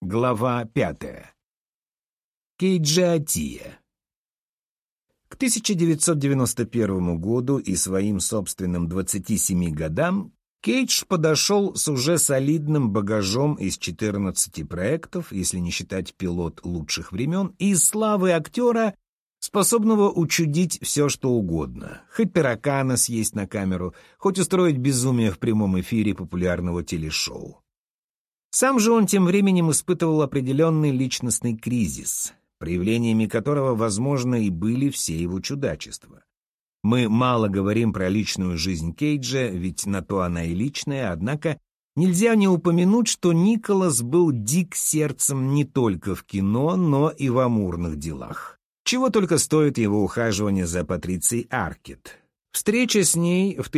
Глава 5. Кейджиатия. К 1991 году и своим собственным 27 годам Кейдж подошел с уже солидным багажом из 14 проектов, если не считать пилот лучших времен, и славы актера, способного учудить все, что угодно, хоть таракана съесть на камеру, хоть устроить безумие в прямом эфире популярного телешоу. Сам же он тем временем испытывал определенный личностный кризис, проявлениями которого, возможно, и были все его чудачества. Мы мало говорим про личную жизнь Кейджа, ведь на то она и личная, однако нельзя не упомянуть, что Николас был дик сердцем не только в кино, но и в амурных делах. Чего только стоит его ухаживание за Патрицией Аркетт. Встреча с ней в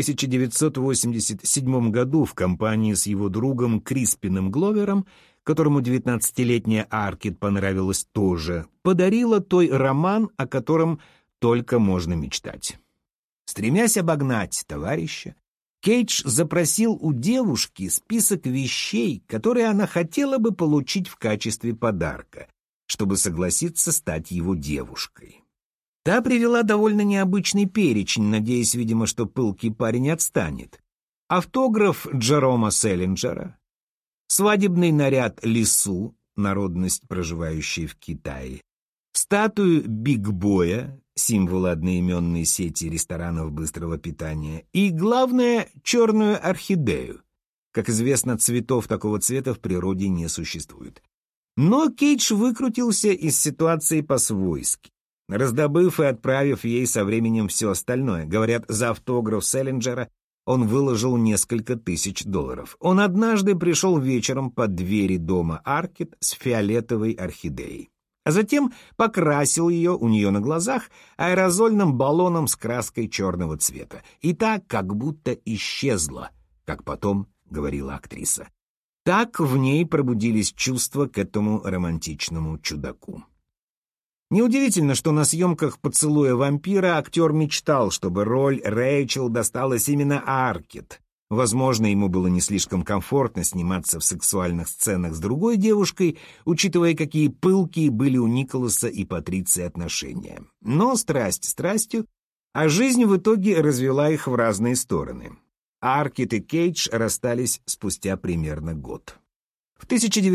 1987 году в компании с его другом Криспином Гловером, которому 19-летняя Аркетт понравилась тоже, подарила той роман, о котором только можно мечтать. Стремясь обогнать товарища, Кейдж запросил у девушки список вещей, которые она хотела бы получить в качестве подарка, чтобы согласиться стать его девушкой. Та привела довольно необычный перечень, надеясь, видимо, что пылкий парень отстанет. Автограф Джерома Селлинджера, свадебный наряд Лису, народность, проживающая в Китае, статую Биг Боя, символ одноименной сети ресторанов быстрого питания, и, главное, черную орхидею. Как известно, цветов такого цвета в природе не существует. Но Кейдж выкрутился из ситуации по-свойски, раздобыв и отправив ей со временем все остальное. Говорят, за автограф Селлинджера он выложил несколько тысяч $. Он однажды пришел вечером под двери дома Аркетт с фиолетовой орхидеей, а затем покрасил ее у нее на глазах аэрозольным баллоном с краской черного цвета. И так как будто исчезла, как потом говорила актриса. Так в ней пробудились чувства к этому романтичному чудаку. Неудивительно, что на съемках «Поцелуя вампира» актер мечтал, чтобы роль Рэйчел досталась именно Аркетт. Возможно, ему было не слишком комфортно сниматься в сексуальных сценах с другой девушкой, учитывая, какие пылкие были у Николаса и Патриции отношения. Но страсть страстью, а жизнь в итоге развела их в разные стороны. Аркетт и Кейдж расстались спустя примерно год. В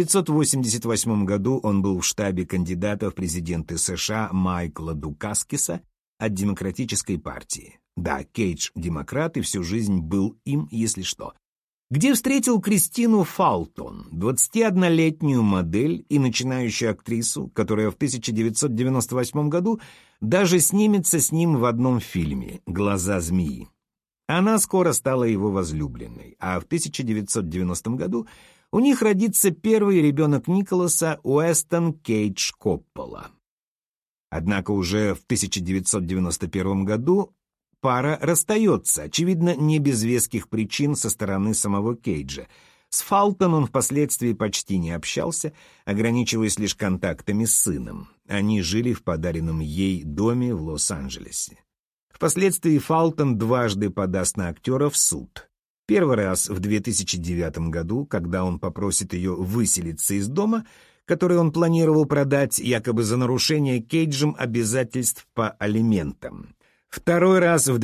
1988 году он был в штабе кандидата в президенты США Майкла Дукаскиса от Демократической партии. Да, Кейдж демократ и всю жизнь был им, если что. Где встретил Кристину Фалтон, 21-летнюю модель и начинающую актрису, которая в 1998 году даже снимется с ним в одном фильме «Глаза змеи». Она скоро стала его возлюбленной, а в 1990 году у них родится первый ребенок Николаса Уэстон Кейдж Коппола. Однако уже в 1991 году пара расстается, очевидно, не без веских причин со стороны самого Кейджа. С Фалтон он впоследствии почти не общался, ограничиваясь лишь контактами с сыном. Они жили в подаренном ей доме в Лос-Анджелесе. Впоследствии Фалтон дважды подаст на актера в суд. Первый раз в 2009 году, когда он попросит ее выселиться из дома, который он планировал продать якобы за нарушение Кейджем обязательств по алиментам. Второй раз в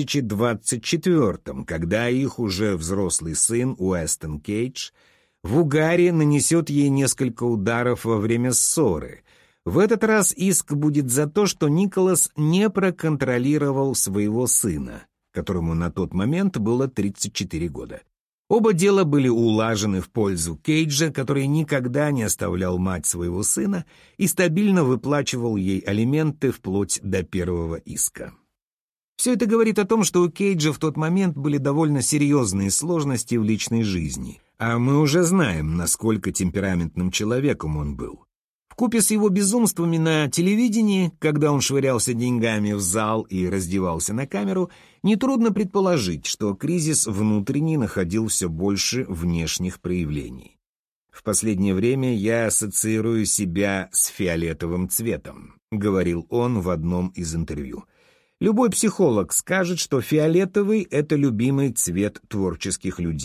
2024, когда их уже взрослый сын Уэстон Кейдж в угаре нанесет ей несколько ударов во время ссоры. В этот раз иск будет за то, что Николас не проконтролировал своего сына, которому на тот момент было 34 года. Оба дела были улажены в пользу Кейджа, который никогда не оставлял мать своего сына и стабильно выплачивал ей алименты вплоть до первого иска. Все это говорит о том, что у Кейджа в тот момент были довольно серьезные сложности в личной жизни, а мы уже знаем, насколько темпераментным человеком он был. Вкупе с его безумствами на телевидении, когда он швырялся деньгами в зал и раздевался на камеру, нетрудно предположить, что кризис внутренний находил все больше внешних проявлений. «В последнее время я ассоциирую себя с фиолетовым цветом», — говорил он в одном из интервью. Любой психолог скажет, что фиолетовый — это любимый цвет творческих людей.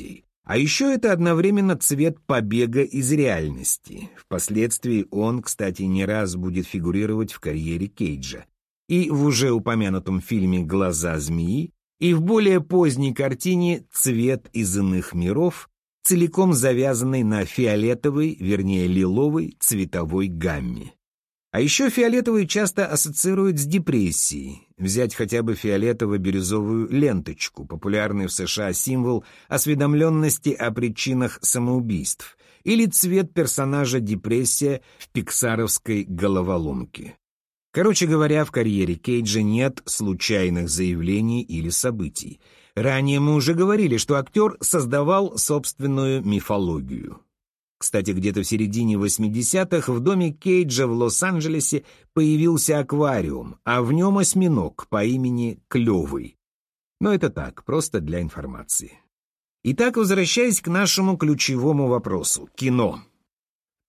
А еще это одновременно цвет побега из реальности. Впоследствии он, кстати, не раз будет фигурировать в карьере Кейджа. И в уже упомянутом фильме «Глаза змеи», и в более поздней картине «Цвет из иных миров», целиком завязанной на фиолетовой, вернее лиловой, цветовой гамме. А еще фиолетовый часто ассоциируют с депрессией. Взять хотя бы фиолетово-бирюзовую ленточку, популярный в США символ осведомленности о причинах самоубийств, или цвет персонажа депрессия в пиксаровской головоломке. Короче говоря, в карьере Кейджа нет случайных заявлений или событий. Ранее мы уже говорили, что актер создавал собственную мифологию. Кстати, где-то в середине 80-х в доме Кейджа в Лос-Анджелесе появился аквариум, а в нем осьминог по имени Клёвый. Но это так, просто для информации. Итак, возвращаясь к нашему ключевому вопросу – кино. В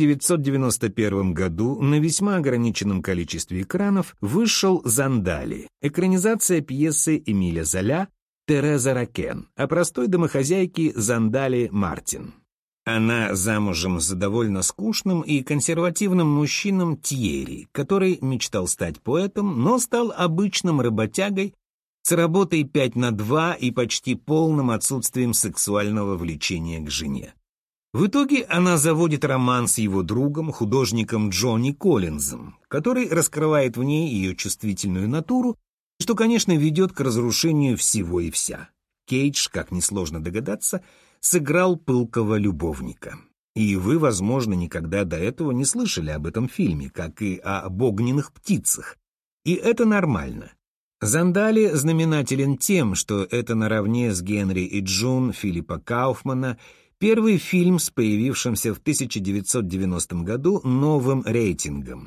1991 году на весьма ограниченном количестве экранов вышел «Зондали» — экранизация пьесы Эмиля Золя «Тереза Ракен» о простой домохозяйке Зондали Мартин. Она замужем за довольно скучным и консервативным мужчином Тьерри, который мечтал стать поэтом, но стал обычным работягой с работой 5/2 и почти полным отсутствием сексуального влечения к жене. В итоге она заводит роман с его другом, художником Джонни Коллинзом, который раскрывает в ней ее чувствительную натуру, что, конечно, ведет к разрушению всего и вся. Кейдж, как несложно догадаться, сыграл пылкого любовника. И вы, возможно, никогда до этого не слышали об этом фильме, как и об огненных птицах. И это нормально. «Зондали» знаменателен тем, что это наравне с «Генри и Джун» Филиппа Кауфмана первый фильм с появившимся в 1990 году новым рейтингом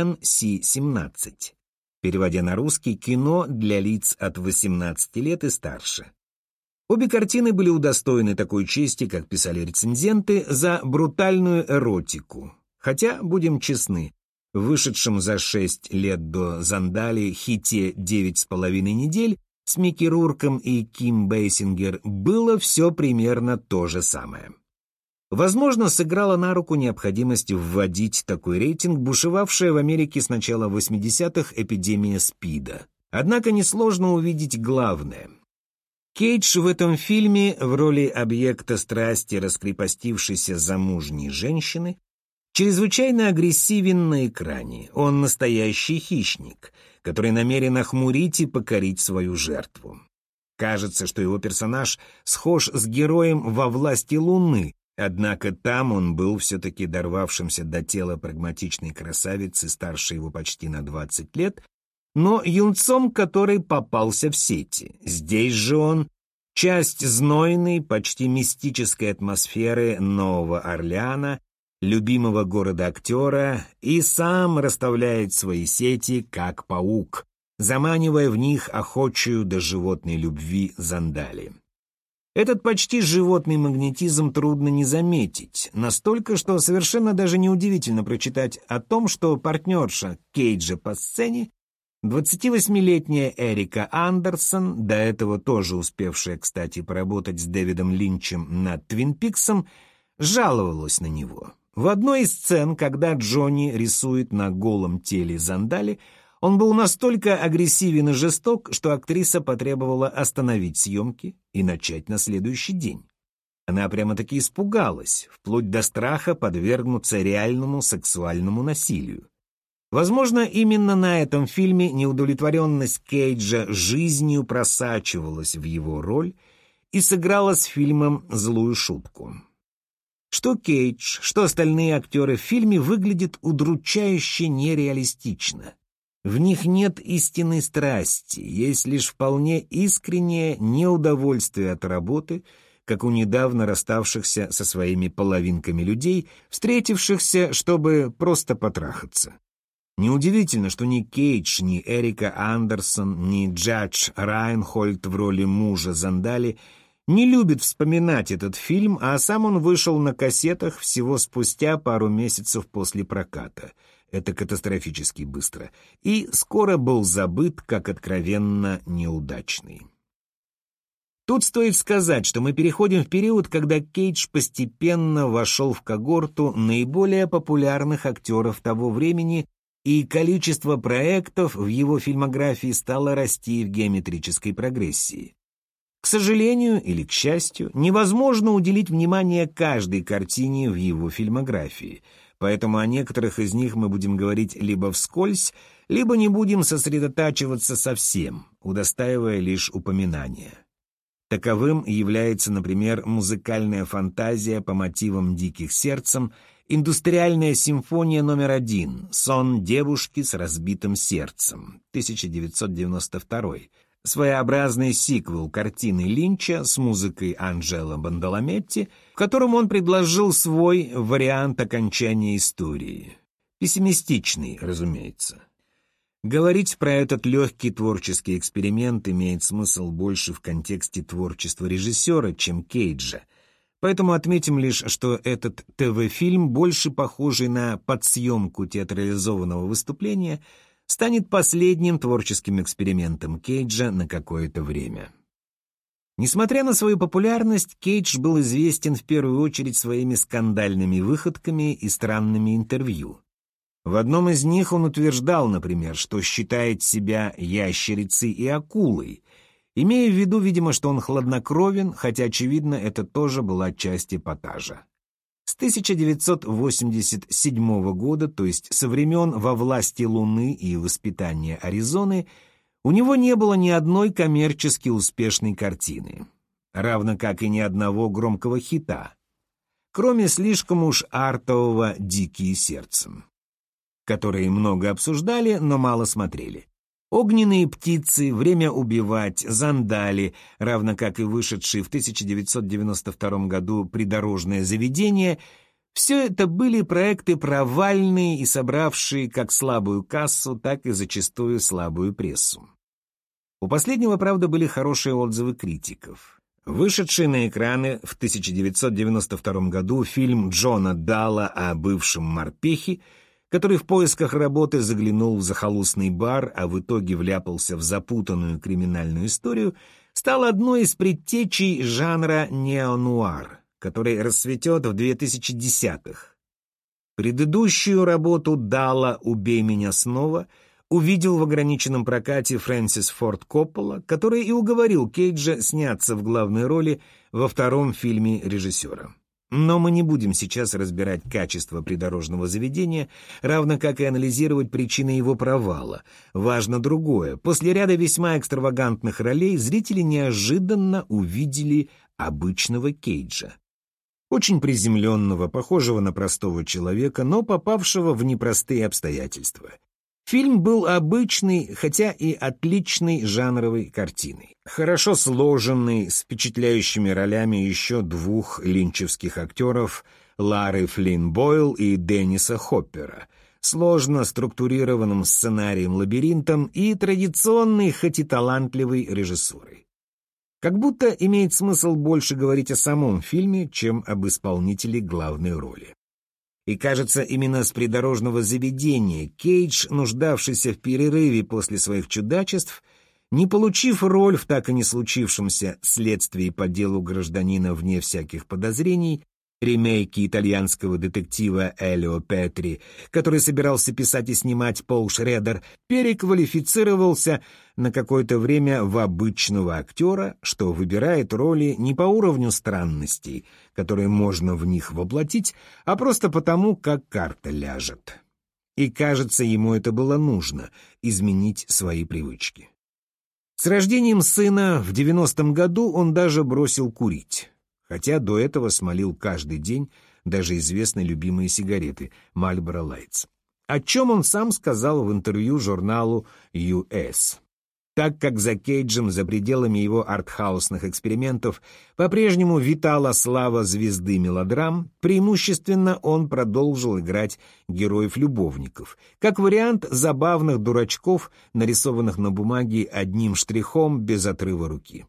NC-17, переводя на русский «Кино для лиц от 18 лет и старше». Обе картины были удостоены такой чести, как писали рецензенты, за брутальную эротику. Хотя, будем честны, в вышедшем за 6 лет до «Зондали» хите «9,5 недель» с Микки Рурком и Ким Бейсингер было все примерно то же самое. Возможно, сыграла на руку необходимость вводить такой рейтинг, бушевавшая в Америке с начала 80-х эпидемия СПИДа. Однако несложно увидеть главное. Кейдж в этом фильме в роли объекта страсти раскрепостившейся замужней женщины чрезвычайно агрессивен на экране. Он настоящий хищник, который намерен охмурить и покорить свою жертву. Кажется, что его персонаж схож с героем «Во власти Луны», однако там он был все-таки дорвавшимся до тела прагматичной красавицы, старше его почти на 20 лет, но юнцом, который попался в сети. Здесь же он — часть знойной, почти мистической атмосферы Нового Орлеана, любимого города актера, и сам расставляет свои сети, как паук, заманивая в них охочую до животной любви Зондали. Этот почти животный магнетизм трудно не заметить, настолько, что совершенно даже неудивительно прочитать о том, что партнерша Кейджа по сцене, 28-летняя Эрика Андерсон, до этого тоже успевшая, кстати, поработать с Дэвидом Линчем над «Твин Пиксом», жаловалась на него. В одной из сцен, когда Джонни рисует на голом теле Зондали, он был настолько агрессивен и жесток, что актриса потребовала остановить съемки и начать на следующий день. Она прямо-таки испугалась, вплоть до страха подвергнуться реальному сексуальному насилию. Возможно, именно на этом фильме неудовлетворенность Кейджа жизнью просачивалась в его роль и сыграла с фильмом злую шутку. Что Кейдж, что остальные актеры в фильме выглядят удручающе нереалистично. В них нет истинной страсти, есть лишь вполне искреннее неудовольствие от работы, как у недавно расставшихся со своими половинками людей, встретившихся, чтобы просто потрахаться. Неудивительно, что ни Кейдж, ни Эрика Андерсон, ни Джадж Райнхольд в роли мужа Зондали не любит вспоминать этот фильм, а сам он вышел на кассетах всего спустя пару месяцев после проката. Это катастрофически быстро. И скоро был забыт как откровенно неудачный. Тут стоит сказать, что мы переходим в период, когда Кейдж постепенно вошел в когорту наиболее популярных актеров того времени, и количество проектов в его фильмографии стало расти в геометрической прогрессии. К сожалению или к счастью, невозможно уделить внимание каждой картине в его фильмографии, поэтому о некоторых из них мы будем говорить либо вскользь, либо не будем сосредотачиваться совсем, удостаивая лишь упоминания. Таковым является, например, музыкальная фантазия по мотивам «Диких сердцем», индустриальная симфония номер 1 «Сон девушки с разбитым сердцем» 1992, своеобразный сиквел картины Линча с музыкой Анджело Бандаламетти, в котором он предложил свой вариант окончания истории. Пессимистичный, разумеется. Говорить про этот легкий творческий эксперимент имеет смысл больше в контексте творчества режиссера, чем Кейджа. Поэтому отметим лишь, что этот ТВ-фильм, больше похожий на подсъемку театрализованного выступления, станет последним творческим экспериментом Кейджа на какое-то время. Несмотря на свою популярность, Кейдж был известен в первую очередь своими скандальными выходками и странными интервью. В одном из них он утверждал, например, что считает себя ящерицей и акулой, имея в виду, видимо, что он хладнокровен, хотя, очевидно, это тоже была часть эпатажа. С 1987 года, то есть со времен «Во власти Луны» и «Воспитания Аризоны», у него не было ни одной коммерчески успешной картины, равно как и ни одного громкого хита, кроме слишком уж артового «Дикие сердцем», которые много обсуждали, но мало смотрели. «Огненные птицы», «Время убивать», «Зандали», равно как и вышедший в 1992 году «Придорожное заведение», все это были проекты провальные и собравшие как слабую кассу, так и зачастую слабую прессу. У последнего, правда, были хорошие отзывы критиков. Вышедший на экраны в 1992 году фильм Джона Далла о бывшем морпехе, который в поисках работы заглянул в захолустный бар, а в итоге вляпался в запутанную криминальную историю, стал одной из предтечей жанра неонуар, который расцветет в 2010-х. Предыдущую работу Далла «Убей меня снова» увидел в ограниченном прокате Фрэнсис Форд Коппола, который и уговорил Кейджа сняться в главной роли во втором фильме режиссера. Но мы не будем сейчас разбирать качество придорожного заведения, равно как и анализировать причины его провала. Важно другое. После ряда весьма экстравагантных ролей зрители неожиданно увидели обычного Кейджа. Очень приземленного, похожего на простого человека, но попавшего в непростые обстоятельства. Фильм был обычной, хотя и отличной жанровой картиной. Хорошо сложенный, с впечатляющими ролями еще двух линчевских актеров Лары Флинн Бойл и Денниса Хоппера, сложно структурированным сценарием-лабиринтом и традиционной, хоть и талантливой режиссурой. Как будто имеет смысл больше говорить о самом фильме, чем об исполнителе главной роли. И, кажется, именно с придорожного заведения Кейдж, нуждавшийся в перерыве после своих чудачеств, не получив роль в так и не случившемся следствии по делу гражданина вне всяких подозрений, ремейке итальянского детектива Элио Петри, который собирался писать и снимать Пол Шредер, переквалифицировался на какое-то время в обычного актера, что выбирает роли не по уровню странностей, которые можно в них воплотить, а просто потому, как карта ляжет. И, кажется, ему это было нужно — изменить свои привычки. С рождением сына в 90-м году он даже бросил курить, хотя до этого смолил каждый день даже известные любимые сигареты Marlboro Lights, о чем он сам сказал в интервью журналу US. Так как за Кейджем, за пределами его артхаусных экспериментов, по-прежнему витала слава звезды мелодрам, преимущественно он продолжил играть героев-любовников, как вариант забавных дурачков, нарисованных на бумаге одним штрихом без отрыва руки.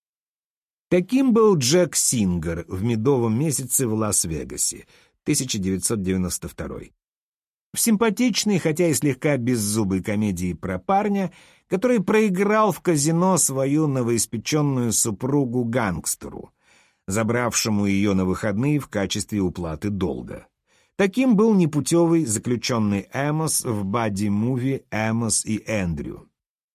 Таким был Джек Сингер в «Медовом месяце» в Лас-Вегасе, 1992. в симпатичной, хотя и слегка беззубой комедии про парня, который проиграл в казино свою новоиспеченную супругу-гангстеру, забравшему ее на выходные в качестве уплаты долга. Таким был непутевый заключенный Эмос в бадди-муви «Эмос и Эндрю».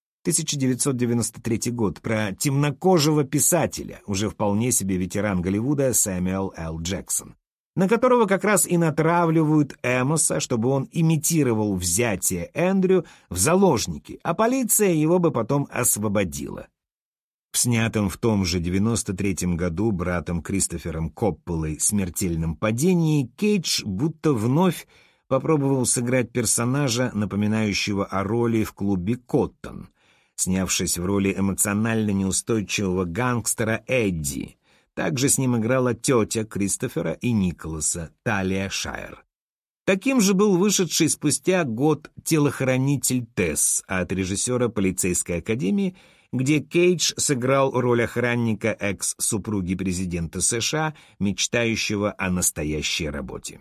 1993 год, про темнокожего писателя, уже вполне себе ветеран Голливуда Сэмюэл Л. Джексон, на которого как раз и натравливают Эмоса, чтобы он имитировал взятие Эндрю в заложники, а полиция его бы потом освободила. В снятом в том же 93-м году братом Кристофером Копполой «Смертельном падении» Кейдж будто вновь попробовал сыграть персонажа, напоминающего о роли в клубе «Коттон», снявшись в роли эмоционально неустойчивого гангстера Эдди. Также с ним играла тетя Кристофера и Николаса, Талия Шайер. Таким же был вышедший спустя год «Телохранитель Тесс» от режиссера полицейской академии, где Кейдж сыграл роль охранника экс-супруги президента США, мечтающего о настоящей работе.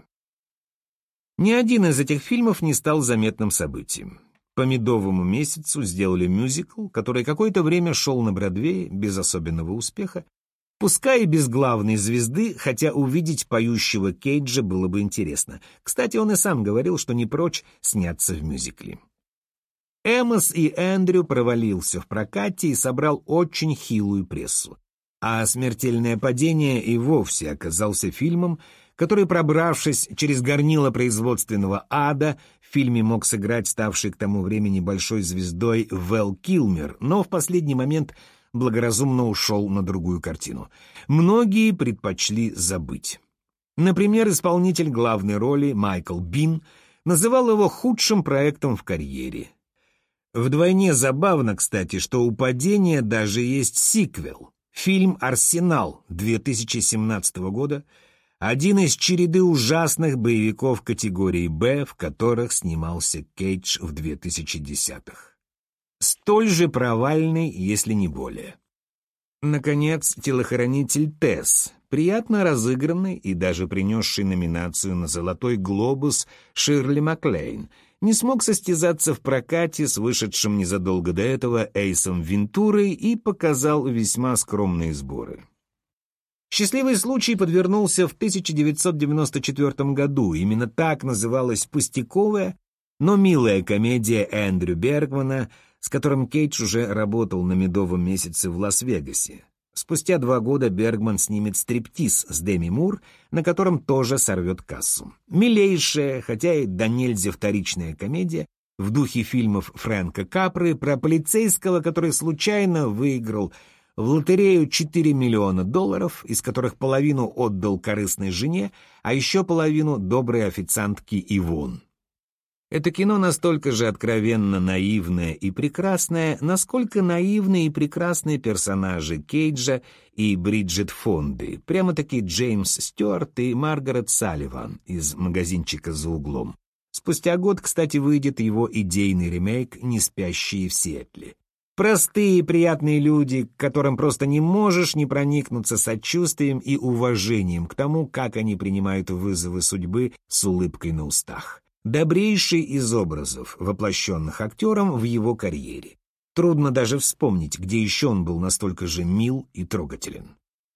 Ни один из этих фильмов не стал заметным событием. По «Медовому месяцу» сделали мюзикл, который какое-то время шел на Бродвее без особенного успеха, пускай и без главной звезды, хотя увидеть поющего Кейджа было бы интересно. Кстати, он и сам говорил, что не прочь сняться в мюзикле. «Эмос и Эндрю» провалился в прокате и собрал очень хилую прессу. А «Смертельное падение» и вовсе оказался фильмом, который, пробравшись через горнило производственного ада, в фильме мог сыграть ставший к тому времени большой звездой Вэл Килмер, но в последний момент благоразумно ушел на другую картину. Многие предпочли забыть. Например, исполнитель главной роли Майкл Бин называл его худшим проектом в карьере. Вдвойне забавно, кстати, что у «Падения» даже есть сиквел. Фильм «Арсенал» 2017 года, один из череды ужасных боевиков категории «Б», в которых снимался Кейдж в 2010-х. Столь же провальный, если не более. Наконец, «Телохранитель Тесс», приятно разыгранный и даже принесший номинацию на «Золотой глобус» Ширли Маклейн, не смог состязаться в прокате с вышедшим незадолго до этого Эйсом Вентурой и показал весьма скромные сборы. «Счастливый случай» подвернулся в 1994 году. Именно так называлась пустяковая, но милая комедия Эндрю Бергмана, с которым Кейдж уже работал на «Медовом месяце» в Лас-Вегасе. Спустя 2 года Бергман снимет «Стриптиз» с Деми Мур, на котором тоже сорвет кассу. Милейшая, хотя и до нельзя вторичная комедия, в духе фильмов Фрэнка Капры про полицейского, который случайно выиграл в лотерею $4 миллиона, из которых половину отдал корыстной жене, а еще половину доброй официантке Ивон. Это кино настолько же откровенно наивное и прекрасное, насколько наивны и прекрасны персонажи Кейджа и Бриджит Фонды, прямо-таки Джеймс Стюарт и Маргарет Салливан из «Магазинчика за углом». Спустя год, кстати, выйдет его идейный ремейк «Не спящие в Сиэтле». Простые приятные люди, к которым просто не можешь не проникнуться сочувствием и уважением к тому, как они принимают вызовы судьбы с улыбкой на устах. Добрейший из образов, воплощенных актером в его карьере. Трудно даже вспомнить, где еще он был настолько же мил и трогателен.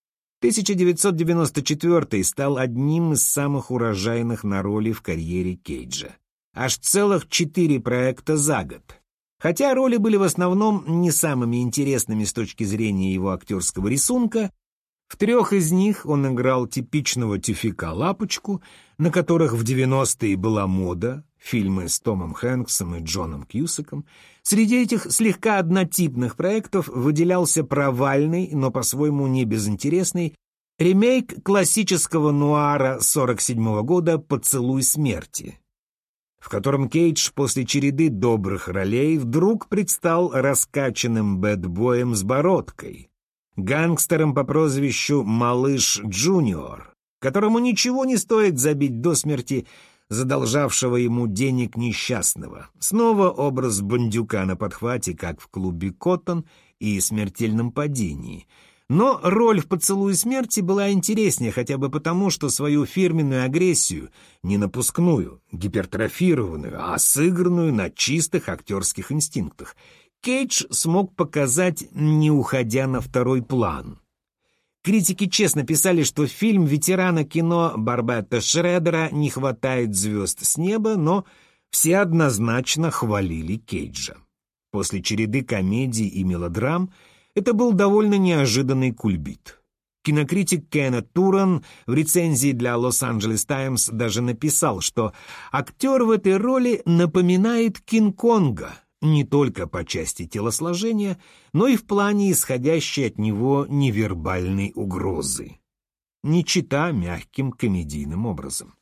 1994 стал одним из самых урожайных на роли в карьере Кейджа. Аж целых 4 проекта за год. Хотя роли были в основном не самыми интересными с точки зрения его актерского рисунка, в 3 из них он играл типичного тюфяка-лапочку, на которых в 90-е была мода, фильмы с Томом Хэнксом и Джоном Кьюсаком. Среди этих слегка однотипных проектов выделялся провальный, но по-своему не безинтересный, ремейк классического нуара 1947 года «Поцелуй смерти», в котором Кейдж после череды добрых ролей вдруг предстал раскачанным бэдбоем с бородкой, гангстером по прозвищу Малыш Джуниор, которому ничего не стоит забить до смерти задолжавшего ему денег несчастного. Снова образ бандюка на подхвате, как в клубе «Коттон» и «Смертельном падении». Но роль в «Поцелуе смерти» была интереснее хотя бы потому, что свою фирменную агрессию, не напускную, гипертрофированную, а сыгранную на чистых актерских инстинктах, Кейдж смог показать, не уходя на второй план. Критики честно писали, что фильм ветерана кино Барбетта Шредера «Не хватает звезд с неба», но все однозначно хвалили Кейджа. После череды комедий и мелодрам это был довольно неожиданный кульбит. Кинокритик Кеннет Туран в рецензии для Лос-Анджелес Таймс даже написал, что актер в этой роли напоминает Кинг-Конга не только по части телосложения, но и в плане исходящей от него невербальной угрозы. Не чита мягким комедийным образом.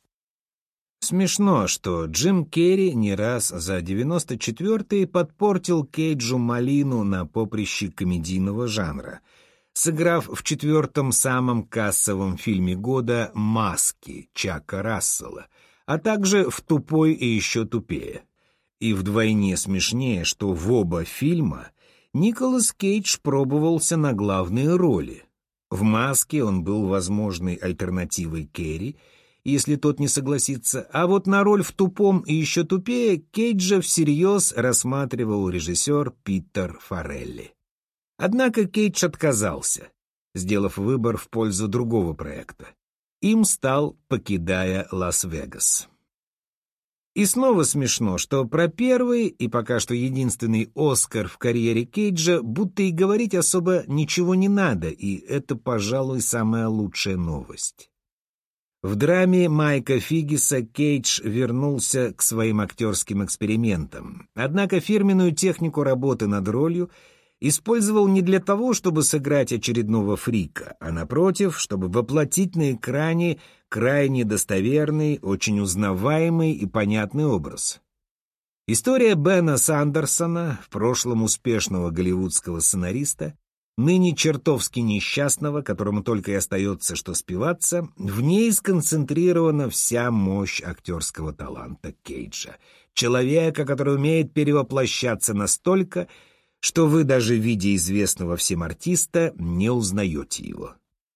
Смешно, что Джим Керри не раз за 94-е подпортил Кейджу малину на поприще комедийного жанра, сыграв в 4-м самом кассовом фильме года «Маски» Чака Рассела, а также в «Тупой и еще тупее». И вдвойне смешнее, что в оба фильма Николас Кейдж пробовался на главные роли. В «Маске» он был возможной альтернативой Керри, если тот не согласится, а вот на роль в «Тупом и еще тупее» Кейджа всерьез рассматривал режиссер Питер Фаррелли. Однако Кейдж отказался, сделав выбор в пользу другого проекта. Им стал «Покидая Лас-Вегас». И снова смешно, что про первый и пока что единственный «Оскар» в карьере Кейджа будто и говорить особо ничего не надо, и это, пожалуй, самая лучшая новость. В драме Майка Фигиса Кейдж вернулся к своим актерским экспериментам, однако фирменную технику работы над ролью использовал не для того, чтобы сыграть очередного фрика, а напротив, чтобы воплотить на экране крайне достоверный, очень узнаваемый и понятный образ. История Бена Сандерсона, в прошлом успешного голливудского сценариста, ныне чертовски несчастного, которому только и остается что спиваться, в ней сконцентрирована вся мощь актерского таланта Кейджа, человека, который умеет перевоплощаться настолько, что вы, даже видя известного всем артиста, не узнаете его.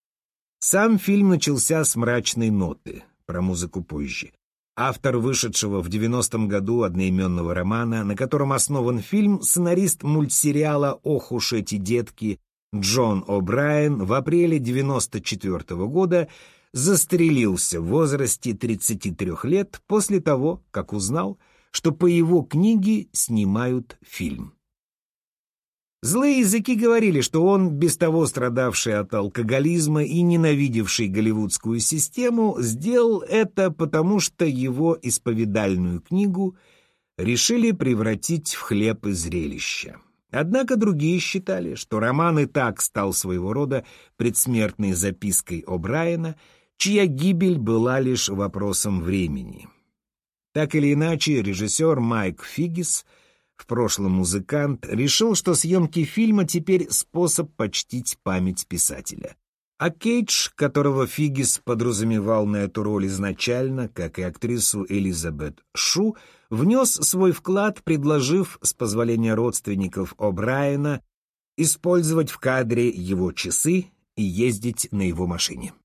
Сам фильм начался с мрачной ноты, про музыку позже. Автор вышедшего в 90-м году одноименного романа, на котором основан фильм, сценарист мультсериала «Ох уж эти детки» Джон О'Брайен в апреле 94-го года застрелился в возрасте 33 лет после того, как узнал, что по его книге снимают фильм. Злые языки говорили, что он, без того страдавший от алкоголизма и ненавидевший голливудскую систему, сделал это потому, что его исповедальную книгу решили превратить в хлеб и зрелище. Однако другие считали, что роман и так стал своего рода предсмертной запиской О'Брайена, чья гибель была лишь вопросом времени. Так или иначе, режиссер Майк Фигис, в прошлом музыкант, решил, что съемки фильма теперь способ почтить память писателя. А Кейдж, которого Фигис подразумевал на эту роль изначально, как и актрису Элизабет Шу, внес свой вклад, предложив, с позволения родственников О'Брайена, использовать в кадре его часы и ездить на его машине.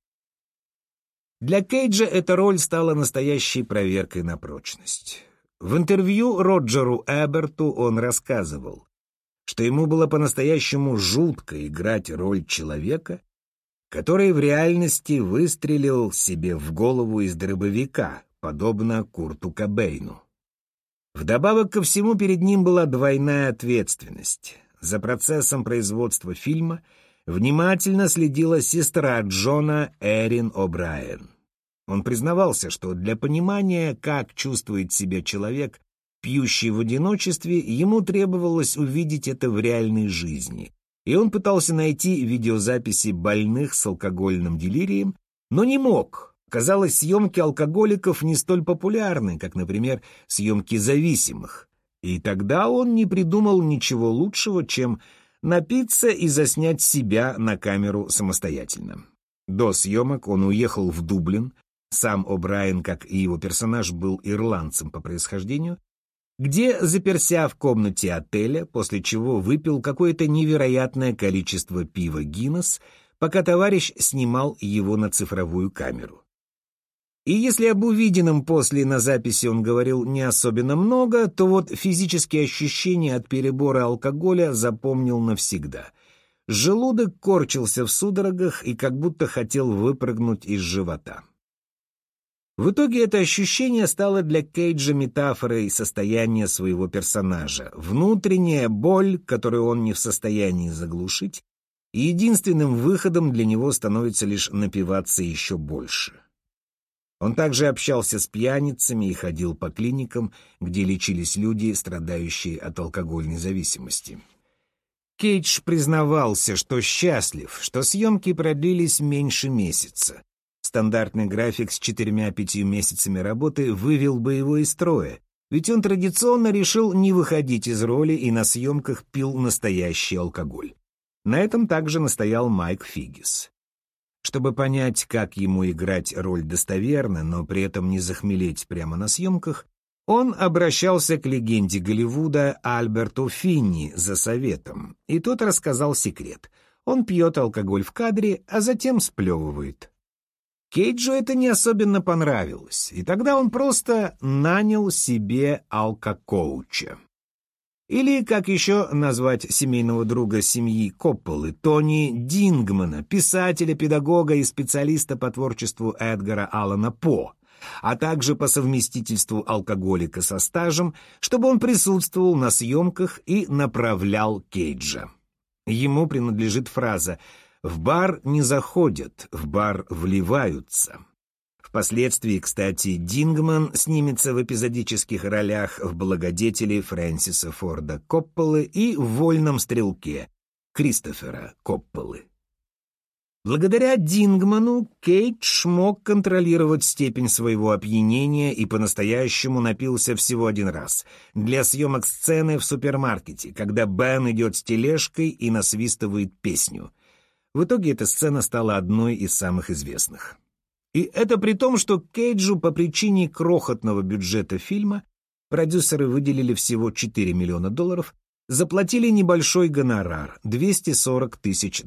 Для Кейджа эта роль стала настоящей проверкой на прочность. В интервью Роджеру Эберту он рассказывал, что ему было по-настоящему жутко играть роль человека, который в реальности выстрелил себе в голову из дробовика, подобно Курту Кобейну. Вдобавок ко всему перед ним была двойная ответственность. За процессом производства фильма внимательно следила сестра Джона Эрин О'Брайен. Он признавался, что для понимания, как чувствует себя человек, пьющий в одиночестве, ему требовалось увидеть это в реальной жизни, и он пытался найти видеозаписи больных с алкогольным делирием, но не мог. Казалось, съемки алкоголиков не столь популярны, как, например, съемки зависимых. И тогда он не придумал ничего лучшего, чем напиться и заснять себя на камеру самостоятельно. До съемок он уехал в Дублин. Сам О'Брайен, как и его персонаж, был ирландцем по происхождению, где заперся в комнате отеля, после чего выпил какое-то невероятное количество пива «Гиннесс», пока товарищ снимал его на цифровую камеру. И если об увиденном после на записи он говорил не особенно много, то вот физические ощущения от перебора алкоголя запомнил навсегда. Желудок корчился в судорогах и как будто хотел выпрыгнуть из живота. В итоге это ощущение стало для Кейджа метафорой состояния своего персонажа. Внутренняя боль, которую он не в состоянии заглушить, и единственным выходом для него становится лишь напиваться еще больше. Он также общался с пьяницами и ходил по клиникам, где лечились люди, страдающие от алкогольной зависимости. Кейдж признавался, что счастлив, что съемки продлились меньше месяца. Стандартный график с 4-5 месяцами работы вывел бы его из строя, ведь он традиционно решил не выходить из роли и на съемках пил настоящий алкоголь. На этом также настоял Майк Фиггис. Чтобы понять, как ему играть роль достоверно, но при этом не захмелеть прямо на съемках, он обращался к легенде Голливуда Альберту Финни за советом, и тот рассказал секрет. Он пьет алкоголь в кадре, а затем сплевывает. Кейджу это не особенно понравилось, и тогда он просто нанял себе алкокоуча. Или, как еще назвать семейного друга семьи Копполы, Тони Дингмана, писателя, педагога и специалиста по творчеству Эдгара Аллана По, а также по совместительству алкоголика со стажем, чтобы он присутствовал на съемках и направлял Кейджа. Ему принадлежит фраза «В бар не заходят, в бар вливаются». Впоследствии, кстати, Дингман снимется в эпизодических ролях в «Благодетели» Фрэнсиса Форда Копполы и в «Вольном стрелке» Кристофера Копполы. Благодаря Дингману Кейдж мог контролировать степень своего опьянения и по-настоящему напился всего один раз для съемок сцены в супермаркете, когда Бен идет с тележкой и насвистывает песню. В итоге эта сцена стала одной из самых известных. И это при том, что Кейджу по причине крохотного бюджета фильма продюсеры выделили всего $4 миллиона, заплатили небольшой гонорар — $240 тысяч.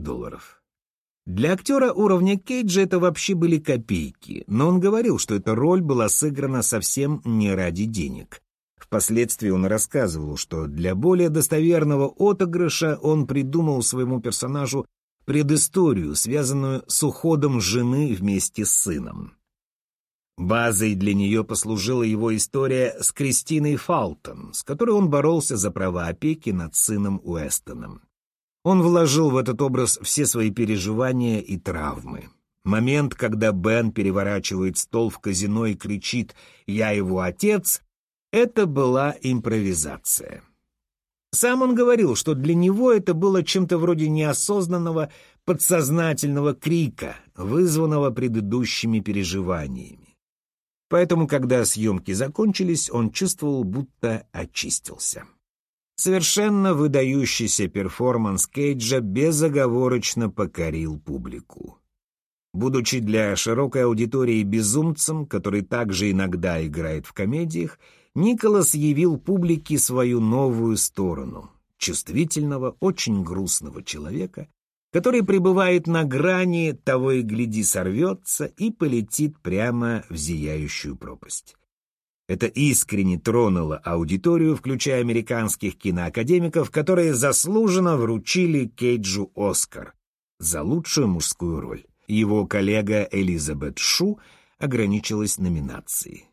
Для актера уровня Кейджа это вообще были копейки, но он говорил, что эта роль была сыграна совсем не ради денег. Впоследствии он рассказывал, что для более достоверного отыгрыша он придумал своему персонажу предысторию, связанную с уходом жены вместе с сыном. Базой для нее послужила его история с Кристиной Фалтон, с которой он боролся за права опеки над сыном Уэстоном. Он вложил в этот образ все свои переживания и травмы. Момент, когда Бен переворачивает стол в казино и кричит «Я его отец», это была импровизация. Сам он говорил, что для него это было чем-то вроде неосознанного подсознательного крика, вызванного предыдущими переживаниями. Поэтому, когда съемки закончились, он чувствовал, будто очистился. Совершенно выдающийся перформанс Кейджа безоговорочно покорил публику. Будучи для широкой аудитории безумцем, который также иногда играет в комедиях, Николас явил публике свою новую сторону — чувствительного, очень грустного человека, который пребывает на грани, того и гляди сорвется и полетит прямо в зияющую пропасть. Это искренне тронуло аудиторию, включая американских киноакадемиков, которые заслуженно вручили Кейджу «Оскар» за лучшую мужскую роль. Его коллега Элизабет Шу ограничилась номинацией.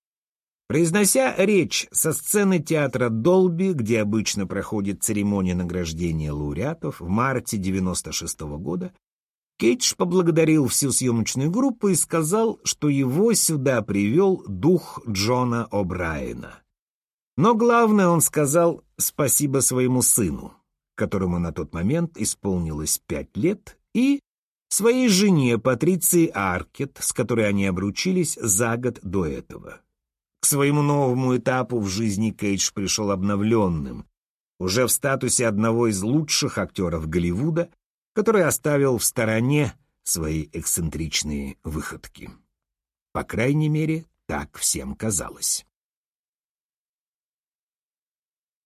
Произнося речь со сцены театра Долби, где обычно проходит церемония награждения лауреатов, в марте 1996 года, Кейдж поблагодарил всю съемочную группу и сказал, что его сюда привел дух Джона О'Брайена. Но главное, он сказал спасибо своему сыну, которому на тот момент исполнилось 5 лет, и своей жене Патриции Аркет, с которой они обручились за год до этого. К своему новому этапу в жизни Кейдж пришел обновленным, уже в статусе одного из лучших актеров Голливуда, который оставил в стороне свои эксцентричные выходки. По крайней мере, так всем казалось.